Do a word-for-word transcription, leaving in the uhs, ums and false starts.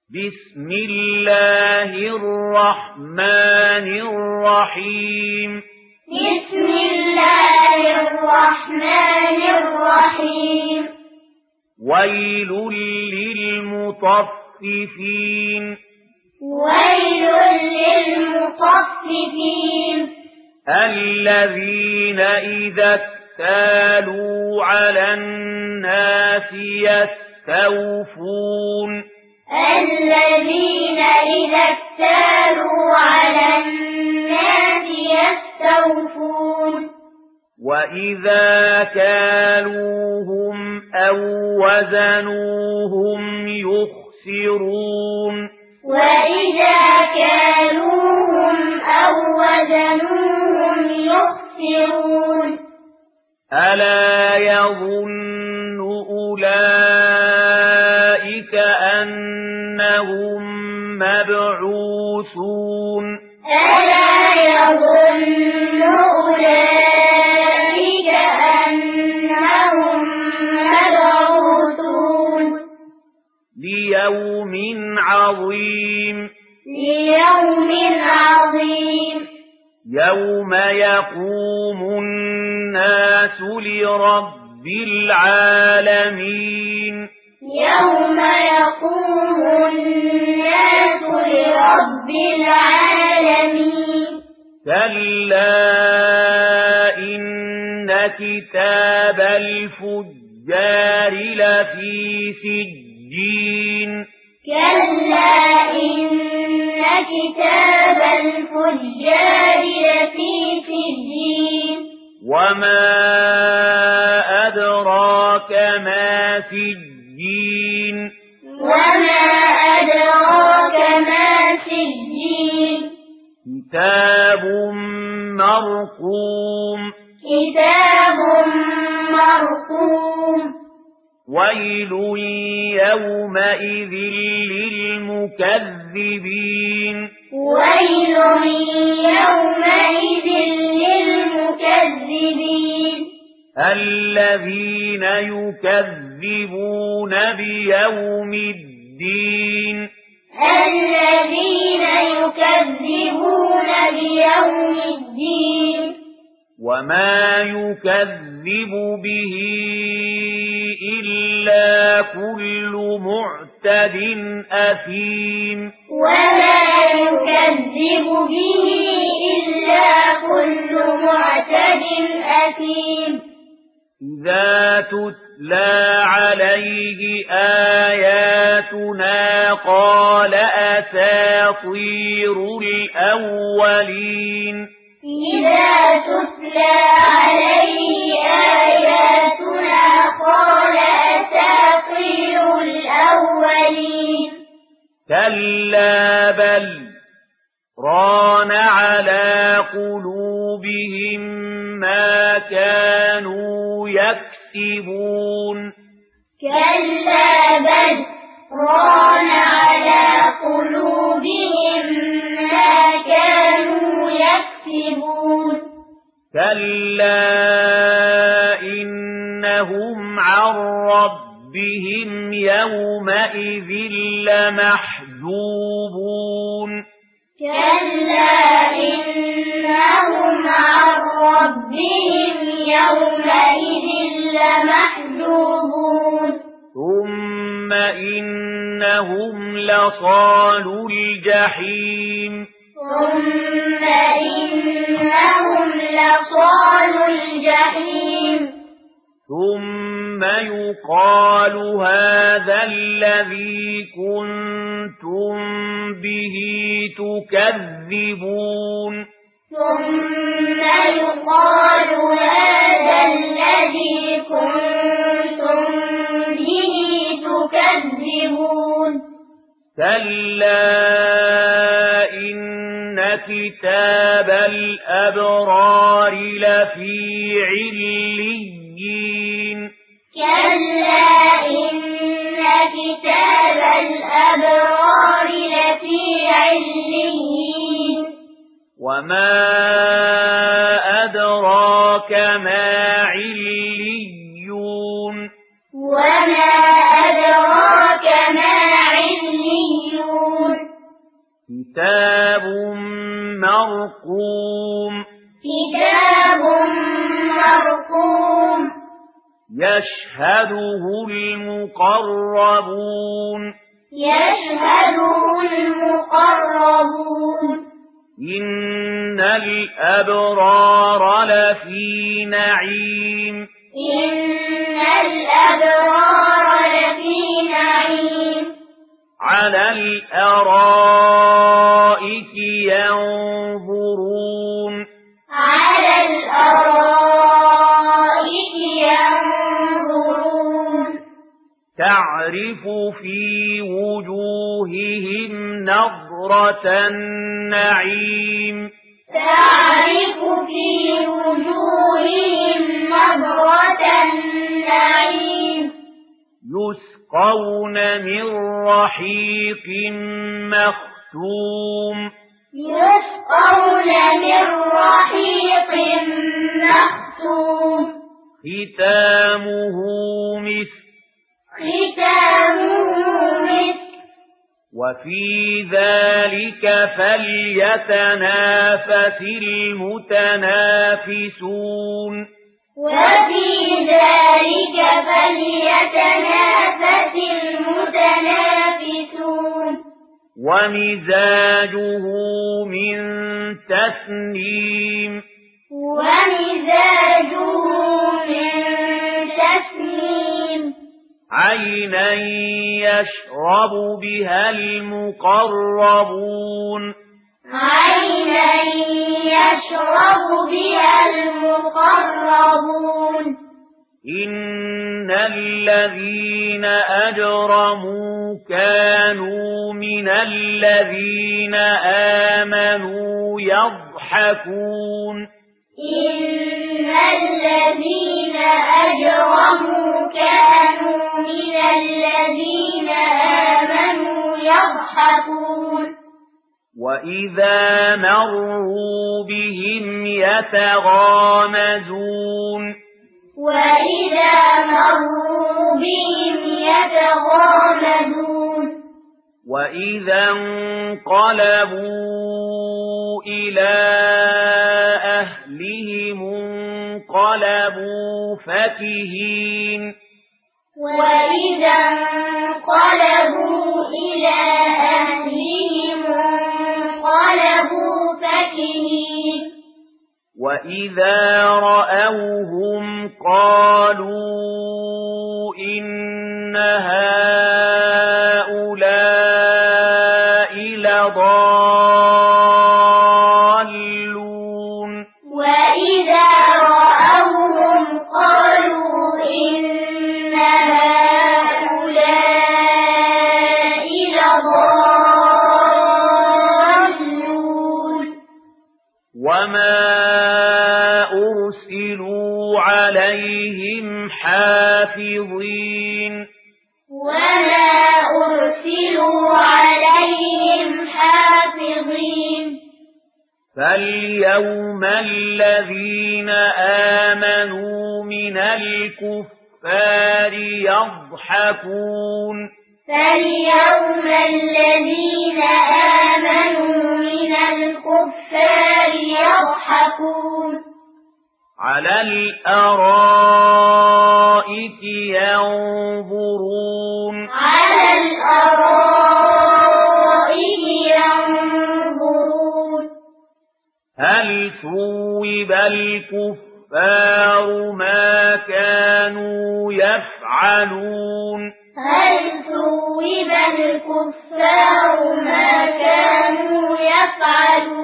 بسم الله الرحمن الرحيم بسم الله الرحمن الرحيم ويل للمطففين ويل للمطففين الذين إذا اكتالوا على الناس يستوفون الذين إذا اكتالوا على الناس يستوفون وإذا كالوهم أو وزنوهم يخسرون وإذا كالوهم أو وزنوهم يخسرون ألا يظن أولئك أنهم مبعوثون ألا يظن أولئك أنهم مبعوثون ليوم عظيم ليوم عظيم يوم يقوم الناس لرب العالمين يوم يقوم الناس لرب العالمين كلا إن كتاب الفجار لفي سجين كلا إن كتاب الفجار لفي سجين وما أدراك ما سجين وما أدراك ما سجين كتاب مرقوم كتاب مرقوم ويل يومئذ للمكذبين ويل يومئذ للمكذبين الذين يكذبون بيوم الدين الذين يكذبون بيوم الدين وما يكذب به إلا كل معتد أثيم وما يكذب به إلا كل معتد أثيم إذا تتلى عليه آياتنا قال أساطير الأولين إذا تتلى عليه آياتنا قال أساطير الأولين كلا بل ران على قلوبهم ما كانوا يكسبون كلا بل ران على قلوبهم ما كانوا يكسبون كلا إنهم عن ربهم يومئذ لمحجوبون كلا إنهم عن ربهم يومئذ لمحجوبون ثم إنهم لصالو الجحيم ثم إنهم لصالو الجحيم ثم يقال هذا الذي كنتم به تكذبون ثم يقال هذا الذي كنتم به تكذبون كلا إن كتاب الأبرار لفي عليين كلا إن كتاب الأبرار لفي عليين وما أدراك ما عليون وما أدراك ما عليون كتاب مرقوم كتاب مرقوم يشهده المقربون يشهده المقربون إن الأبرار لفي نعيم إن الأبرار لفي نعيم على الأرائك ينظرون على الأرائك ينظرون تعرف في وجوههم نضرة النعيم تعرف في وجوههم نضرة النعيم يسقون من رحيق مختوم يسقون من رحيق مختوم ختامه مسك ختامه مسك وفي ذلك فليتنافس المتنافسون وفي ذلك فليتنافس المتنافسون ومزاجه من تسنيم ومزاجه من تسنيم عينا يشرب بها المقربون عينا يشرب بها المقربون إن الذين أجرموا كانوا من الذين آمنوا يضحكون إن الذين أجرموا كانوا من الذين آمنوا يضحكون وإذا مروا بهم يتغامزون وإذا مروا بهم يتغامزون وإذا انقلبوا إلى أهلهم انقلبوا فكهين وإذا انقلبوا إلى أهلهم انقلبوا فكهين وإذا رأوهم قالوا إن هؤلاء لضالون وإذا رأوهم قالوا إن هؤلاء لضالون وما أرسلوا عليهم حافظين وما أرسلوا عليهم حافظين فاليوم الذين آمنوا من الكفار يضحكون فاليوم الذين آمنوا من الكفار يضحكون على الأرائك ينظرون على الأرائك ينظرون هل ثوب الكفار ما كانوا يفعلون هل ثوب الكفار ما كانوا يفعلون